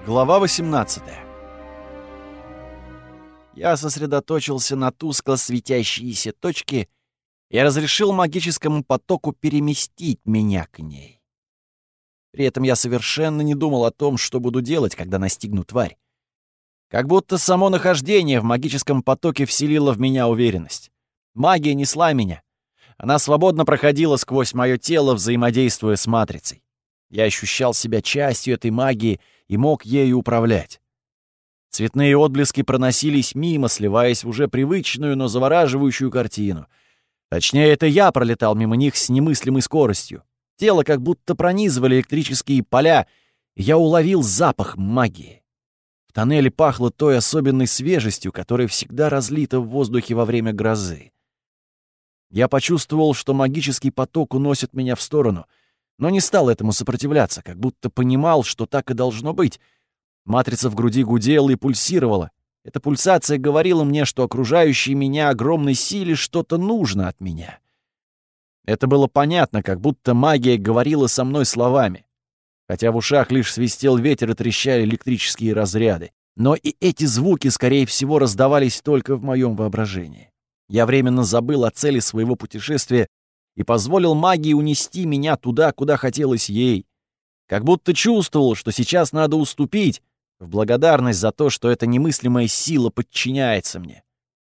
Глава 18. Я сосредоточился на тускло светящейся точке и разрешил магическому потоку переместить меня к ней. При этом я совершенно не думал о том, что буду делать, когда настигну тварь. Как будто само нахождение в магическом потоке вселило в меня уверенность. Магия несла меня. Она свободно проходила сквозь мое тело, взаимодействуя с матрицей. Я ощущал себя частью этой магии и мог ею управлять. Цветные отблески проносились мимо, сливаясь в уже привычную, но завораживающую картину. Точнее, это я пролетал мимо них с немыслимой скоростью. Тело как будто пронизывали электрические поля, и я уловил запах магии. В тоннеле пахло той особенной свежестью, которая всегда разлита в воздухе во время грозы. Я почувствовал, что магический поток уносит меня в сторону, но не стал этому сопротивляться, как будто понимал, что так и должно быть. Матрица в груди гудела и пульсировала. Эта пульсация говорила мне, что окружающей меня огромной силе что-то нужно от меня. Это было понятно, как будто магия говорила со мной словами. Хотя в ушах лишь свистел ветер и трещали электрические разряды. Но и эти звуки, скорее всего, раздавались только в моем воображении. Я временно забыл о цели своего путешествия и позволил магии унести меня туда, куда хотелось ей. Как будто чувствовал, что сейчас надо уступить, в благодарность за то, что эта немыслимая сила подчиняется мне.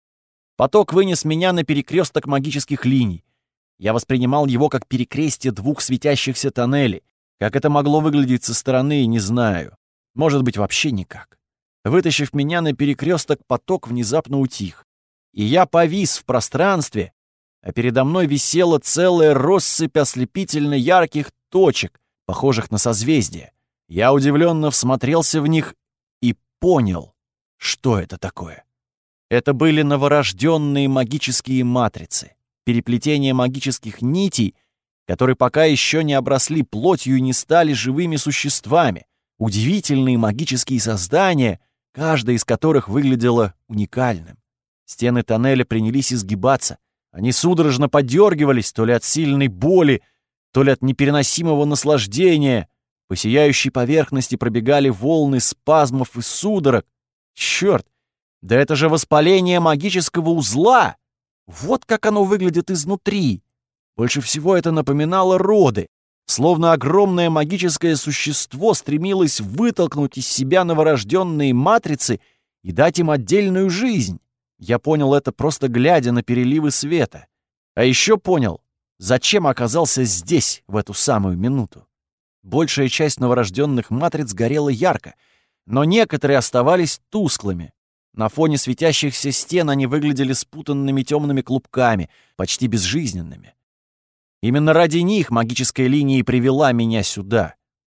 Поток вынес меня на перекресток магических линий. Я воспринимал его как перекрестие двух светящихся тоннелей. Как это могло выглядеть со стороны, не знаю. Может быть, вообще никак. Вытащив меня на перекресток, поток внезапно утих. И я повис в пространстве, а передо мной висела целая россыпь ослепительно ярких точек, похожих на созвездия. Я удивленно всмотрелся в них и понял, что это такое. Это были новорожденные магические матрицы, переплетение магических нитей, которые пока еще не обросли плотью и не стали живыми существами, удивительные магические создания, каждое из которых выглядело уникальным. Стены тоннеля принялись изгибаться. Они судорожно подергивались то ли от сильной боли, то ли от непереносимого наслаждения. По сияющей поверхности пробегали волны спазмов и судорог. Черт! Да это же воспаление магического узла! Вот как оно выглядит изнутри. Больше всего это напоминало роды, словно огромное магическое существо стремилось вытолкнуть из себя новорожденные матрицы и дать им отдельную жизнь. Я понял это, просто глядя на переливы света. А еще понял, зачем оказался здесь в эту самую минуту. Большая часть новорожденных матриц горела ярко, но некоторые оставались тусклыми. На фоне светящихся стен они выглядели спутанными темными клубками, почти безжизненными. Именно ради них магическая линия и привела меня сюда.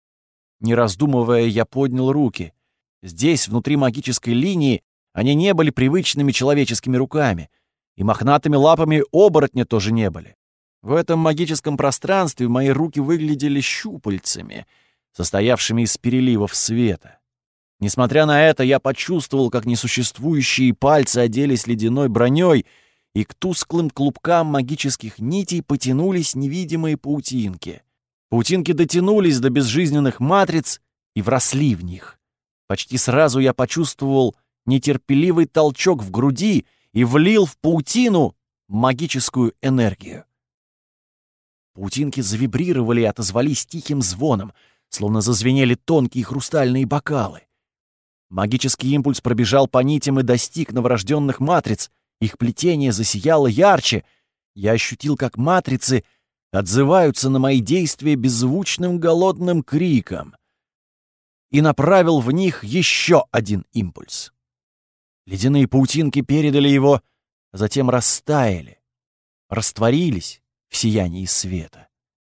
Не раздумывая, я поднял руки. Здесь, внутри магической линии, они не были привычными человеческими руками, и мохнатыми лапами оборотня тоже не были. В этом магическом пространстве мои руки выглядели щупальцами, состоявшими из переливов света. Несмотря на это, я почувствовал, как несуществующие пальцы оделись ледяной броней, и к тусклым клубкам магических нитей потянулись невидимые паутинки. Паутинки дотянулись до безжизненных матриц и вросли в них. Почти сразу я почувствовал нетерпеливый толчок в груди и влил в паутину магическую энергию. Паутинки завибрировали и отозвались тихим звоном, словно зазвенели тонкие хрустальные бокалы. Магический импульс пробежал по нитям и достиг новорожденных матриц. Их плетение засияло ярче. Я ощутил, как матрицы отзываются на мои действия беззвучным голодным криком, и направил в них еще один импульс. Ледяные паутинки передали его, а затем растаяли, растворились в сиянии света.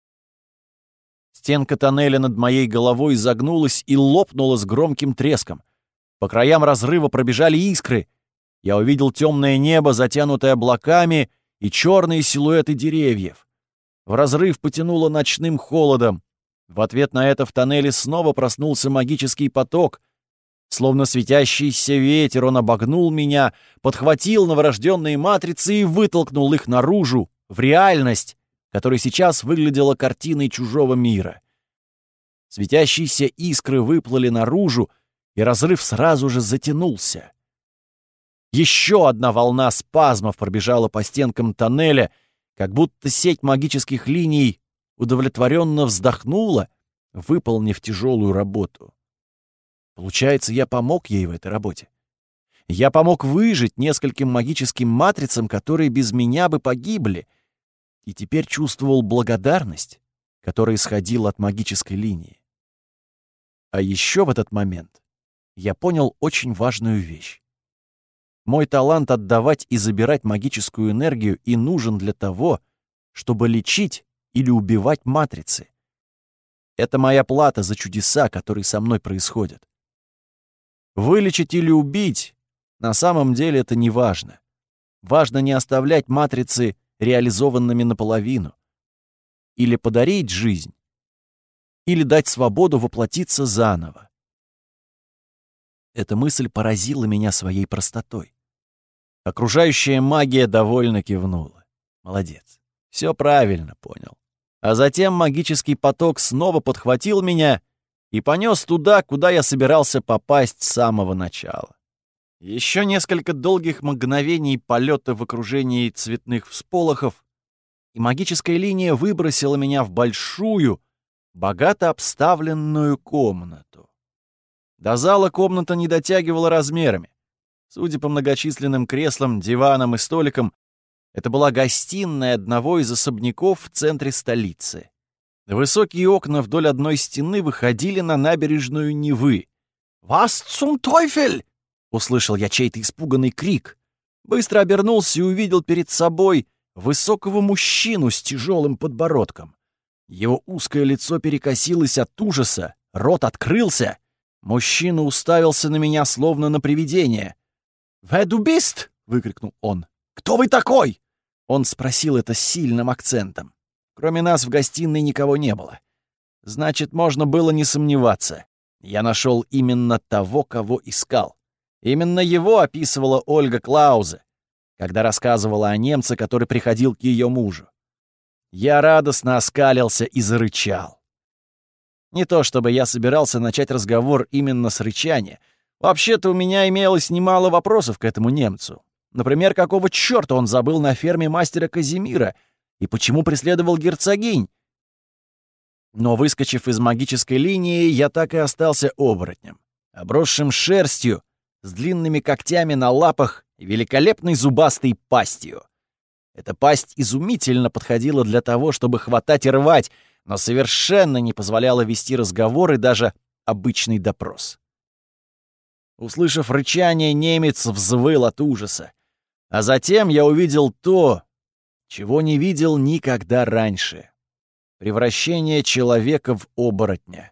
Стенка тоннеля над моей головой загнулась и лопнула с громким треском. По краям разрыва пробежали искры. Я увидел темное небо, затянутое облаками, и черные силуэты деревьев. В разрыв потянуло ночным холодом. В ответ на это в тоннеле снова проснулся магический поток. Словно светящийся ветер, он обогнул меня, подхватил новорожденные матрицы и вытолкнул их наружу, в реальность, которая сейчас выглядела картиной чужого мира. Светящиеся искры выплыли наружу, и разрыв сразу же затянулся. Еще одна волна спазмов пробежала по стенкам тоннеля, как будто сеть магических линий удовлетворенно вздохнула, выполнив тяжелую работу. Получается, я помог ей в этой работе. Я помог выжить нескольким магическим матрицам, которые без меня бы погибли, и теперь чувствовал благодарность, которая исходила от магической линии. А еще в этот момент я понял очень важную вещь. Мой талант отдавать и забирать магическую энергию и нужен для того, чтобы лечить или убивать матрицы. Это моя плата за чудеса, которые со мной происходят. Вылечить или убить — на самом деле это не важно. Важно не оставлять матрицы реализованными наполовину. Или подарить жизнь, или дать свободу воплотиться заново. Эта мысль поразила меня своей простотой. Окружающая магия довольно кивнула. Молодец. Все правильно понял. А затем магический поток снова подхватил меня и понес туда, куда я собирался попасть с самого начала. Еще несколько долгих мгновений полета в окружении цветных всполохов, и магическая линия выбросила меня в большую, богато обставленную комнату. До зала комната не дотягивала размерами. Судя по многочисленным креслам, диванам и столикам, это была гостиная одного из особняков в центре столицы. Высокие окна вдоль одной стены выходили на набережную Невы. «Was zum Teufel?» — услышал я чей-то испуганный крик. Быстро обернулся и увидел перед собой высокого мужчину с тяжелым подбородком. Его узкое лицо перекосилось от ужаса, рот открылся. Мужчина уставился на меня, словно на привидение. «Wer du bist?» — выкрикнул он. «Кто вы такой?» Он спросил это с сильным акцентом. Кроме нас в гостиной никого не было. Значит, можно было не сомневаться. Я нашел именно того, кого искал. Именно его описывала Ольга Клаузе, когда рассказывала о немце, который приходил к ее мужу. Я радостно оскалился и зарычал. Не то чтобы я собирался начать разговор именно с рычания. Вообще-то у меня имелось немало вопросов к этому немцу. Например, какого чёрта он забыл на ферме мастера Казимира и почему преследовал герцогинь? Но, выскочив из магической линии, я так и остался оборотнем, обросшим шерстью, с длинными когтями на лапах и великолепной зубастой пастью. Эта пасть изумительно подходила для того, чтобы хватать и рвать, но совершенно не позволяла вести разговор и даже обычный допрос. Услышав рычание, немец взвыл от ужаса. А затем я увидел то, чего не видел никогда раньше. Превращение человека в оборотня.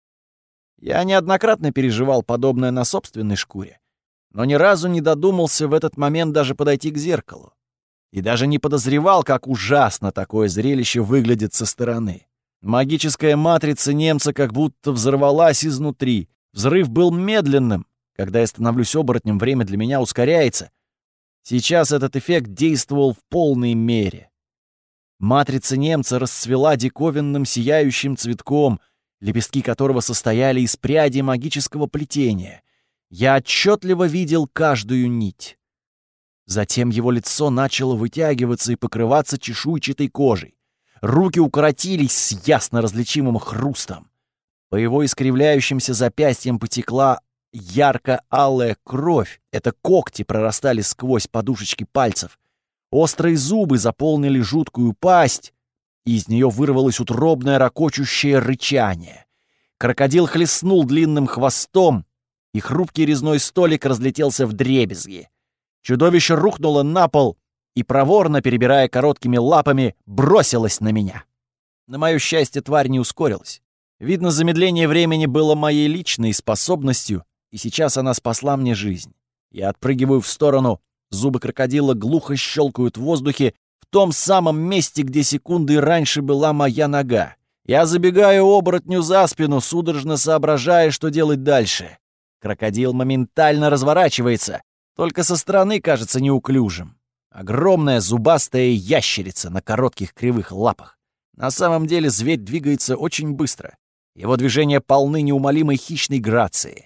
Я неоднократно переживал подобное на собственной шкуре, но ни разу не додумался в этот момент даже подойти к зеркалу. И даже не подозревал, как ужасно такое зрелище выглядит со стороны. Магическая матрица немца как будто взорвалась изнутри. Взрыв был медленным. Когда я становлюсь оборотнем, время для меня ускоряется. Сейчас этот эффект действовал в полной мере. Матрица немца расцвела диковинным сияющим цветком, лепестки которого состояли из прядей магического плетения. Я отчетливо видел каждую нить. Затем его лицо начало вытягиваться и покрываться чешуйчатой кожей. Руки укоротились с ясно различимым хрустом. По его искривляющимся запястьям потекла ярко-алая кровь. Это когти прорастали сквозь подушечки пальцев. Острые зубы заполнили жуткую пасть, и из нее вырвалось утробное ракочущее рычание. Крокодил хлестнул длинным хвостом, и хрупкий резной столик разлетелся вдребезги. Чудовище рухнуло на пол и, проворно перебирая короткими лапами, бросилось на меня. На моё счастье, тварь не ускорилась. Видно, замедление времени было моей личной способностью, и сейчас она спасла мне жизнь. Я отпрыгиваю в сторону, зубы крокодила глухо щелкают в воздухе в том самом месте, где секундой раньше была моя нога. Я забегаю оборотню за спину, судорожно соображая, что делать дальше. Крокодил моментально разворачивается, только со стороны кажется неуклюжим. Огромная зубастая ящерица на коротких кривых лапах. На самом деле зверь двигается очень быстро. Его движения полны неумолимой хищной грации.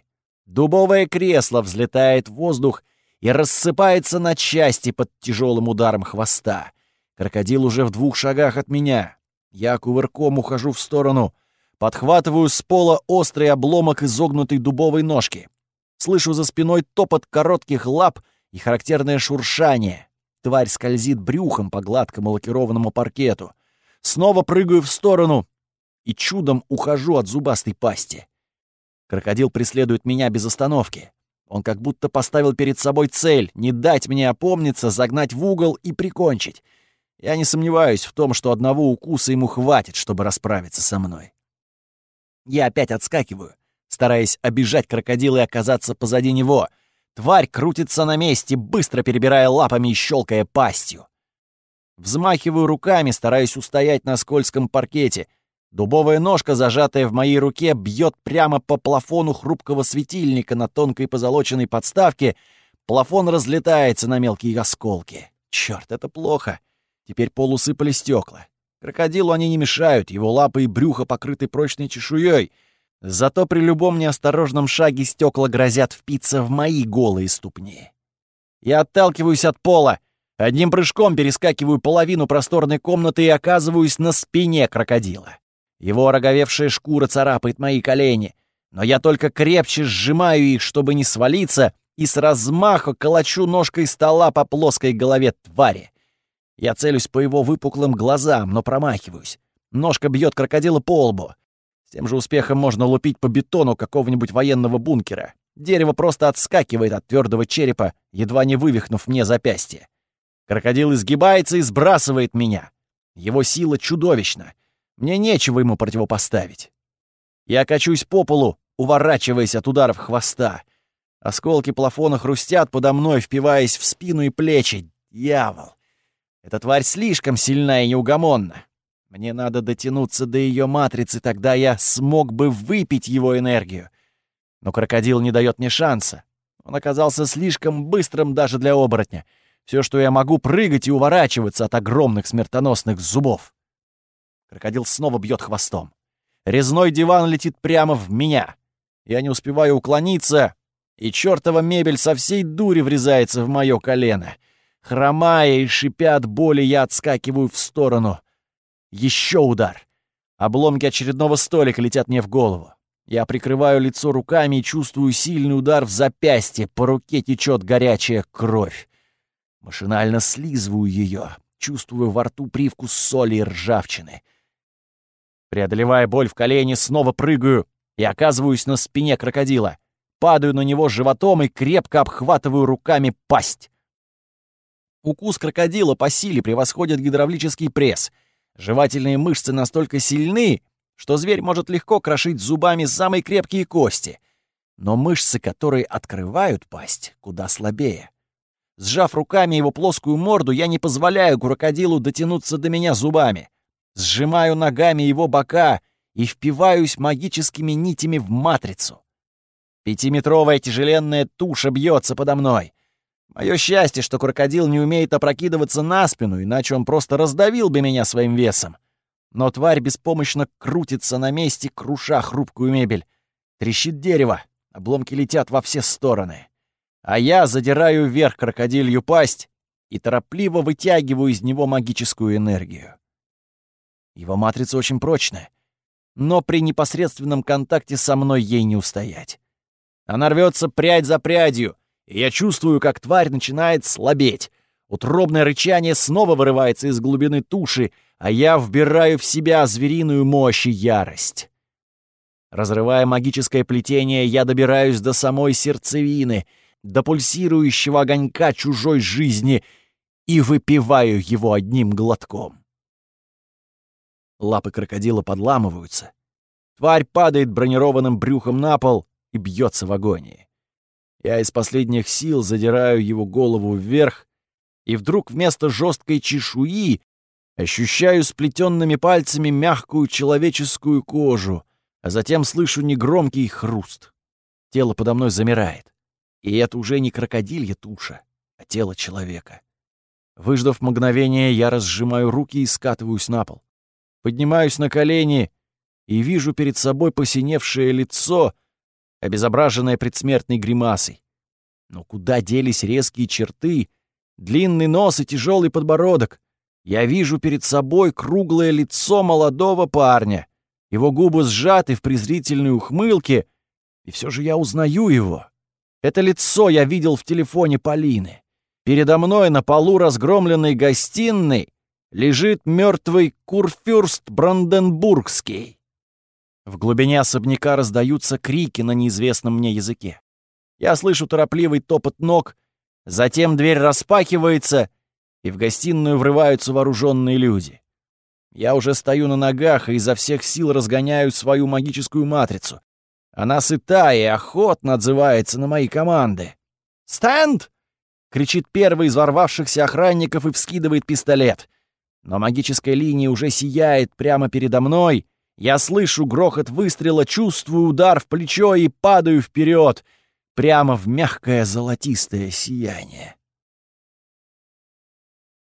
Дубовое кресло взлетает в воздух и рассыпается на части под тяжелым ударом хвоста. Крокодил уже в 2 шагах от меня. Я кувырком ухожу в сторону, подхватываю с пола острый обломок изогнутой дубовой ножки. Слышу за спиной топот коротких лап и характерное шуршание. Тварь скользит брюхом по гладкому лакированному паркету. Снова прыгаю в сторону и чудом ухожу от зубастой пасти. Крокодил преследует меня без остановки. Он как будто поставил перед собой цель — не дать мне опомниться, загнать в угол и прикончить. Я не сомневаюсь в том, что одного укуса ему хватит, чтобы расправиться со мной. Я опять отскакиваю, стараясь обижать крокодила и оказаться позади него. Тварь крутится на месте, быстро перебирая лапами и щелкая пастью. Взмахиваю руками, стараясь устоять на скользком паркете. Дубовая ножка, зажатая в моей руке, бьет прямо по плафону хрупкого светильника на тонкой позолоченной подставке. Плафон разлетается на мелкие осколки. Черт, это плохо. Теперь пол усыпали стекла. Крокодилу они не мешают, его лапы и брюхо покрыты прочной чешуей. Зато при любом неосторожном шаге стекла грозят впиться в мои голые ступни. Я отталкиваюсь от пола, одним прыжком перескакиваю половину просторной комнаты и оказываюсь на спине крокодила. Его ороговевшая шкура царапает мои колени, но я только крепче сжимаю их, чтобы не свалиться, и с размаха колочу ножкой стола по плоской голове твари. Я целюсь по его выпуклым глазам, но промахиваюсь. Ножка бьет крокодила по лбу. С тем же успехом можно лупить по бетону какого-нибудь военного бункера. Дерево просто отскакивает от твердого черепа, едва не вывихнув мне запястье. Крокодил изгибается и сбрасывает меня. Его сила чудовищна. Мне нечего ему противопоставить. Я качусь по полу, уворачиваясь от ударов хвоста. Осколки плафона хрустят подо мной, впиваясь в спину и плечи. Дьявол! Эта тварь слишком сильна и неугомонна. Мне надо дотянуться до ее матрицы, тогда я смог бы выпить его энергию. Но крокодил не дает мне шанса. Он оказался слишком быстрым даже для оборотня. Все, что я могу, прыгать и уворачиваться от огромных смертоносных зубов. Крокодил снова бьет хвостом. Резной диван летит прямо в меня. Я не успеваю уклониться, и чертова мебель со всей дури врезается в мое колено. Хромая и шипя от боли, я отскакиваю в сторону. Еще удар. Обломки очередного столика летят мне в голову. Я прикрываю лицо руками и чувствую сильный удар в запястье. По руке течет горячая кровь. Машинально слизываю ее, чувствую во рту привкус соли и ржавчины. Преодолевая боль в колене, снова прыгаю и оказываюсь на спине крокодила. Падаю на него животом и крепко обхватываю руками пасть. Укус крокодила по силе превосходит гидравлический пресс. Жевательные мышцы настолько сильны, что зверь может легко крошить зубами самые крепкие кости. Но мышцы, которые открывают пасть, куда слабее. Сжав руками его плоскую морду, я не позволяю крокодилу дотянуться до меня зубами. Сжимаю ногами его бока и впиваюсь магическими нитями в матрицу. 5-метровая тяжеленная туша бьется подо мной. Мое счастье, что крокодил не умеет опрокидываться на спину, иначе он просто раздавил бы меня своим весом. Но тварь беспомощно крутится на месте, круша хрупкую мебель. Трещит дерево, обломки летят во все стороны. А я задираю вверх крокодилью пасть и торопливо вытягиваю из него магическую энергию. Его матрица очень прочная, но при непосредственном контакте со мной ей не устоять. Она рвется прядь за прядью, и я чувствую, как тварь начинает слабеть. Утробное рычание снова вырывается из глубины туши, а я вбираю в себя звериную мощь и ярость. Разрывая магическое плетение, я добираюсь до самой сердцевины, до пульсирующего огонька чужой жизни и выпиваю его одним глотком. Лапы крокодила подламываются. Тварь падает бронированным брюхом на пол и бьется в агонии. Я из последних сил задираю его голову вверх, и вдруг вместо жесткой чешуи ощущаю сплетенными пальцами мягкую человеческую кожу, а затем слышу негромкий хруст. Тело подо мной замирает. И это уже не крокодилья туша, а тело человека. Выждав мгновение, я разжимаю руки и скатываюсь на пол. Поднимаюсь на колени и вижу перед собой посиневшее лицо обезображенное предсмертной гримасой. Но куда делись резкие черты, длинный нос и тяжелый подбородок? Я вижу перед собой круглое лицо молодого парня. Его губы сжаты в презрительной ухмылке, и все же я узнаю его. Это лицо я видел в телефоне Полины. Передо мной на полу разгромленной гостиной лежит мертвый курфюрст Бранденбургский. В глубине особняка раздаются крики на неизвестном мне языке. Я слышу торопливый топот ног, затем дверь распахивается, и в гостиную врываются вооруженные люди. Я уже стою на ногах и изо всех сил разгоняю свою магическую матрицу. Она сыта и охотно отзывается на мои команды. «Стенд!» — кричит первый из ворвавшихся охранников и вскидывает пистолет. Но магическая линия уже сияет прямо передо мной. Я слышу грохот выстрела, чувствую удар в плечо и падаю вперед, прямо в мягкое золотистое сияние.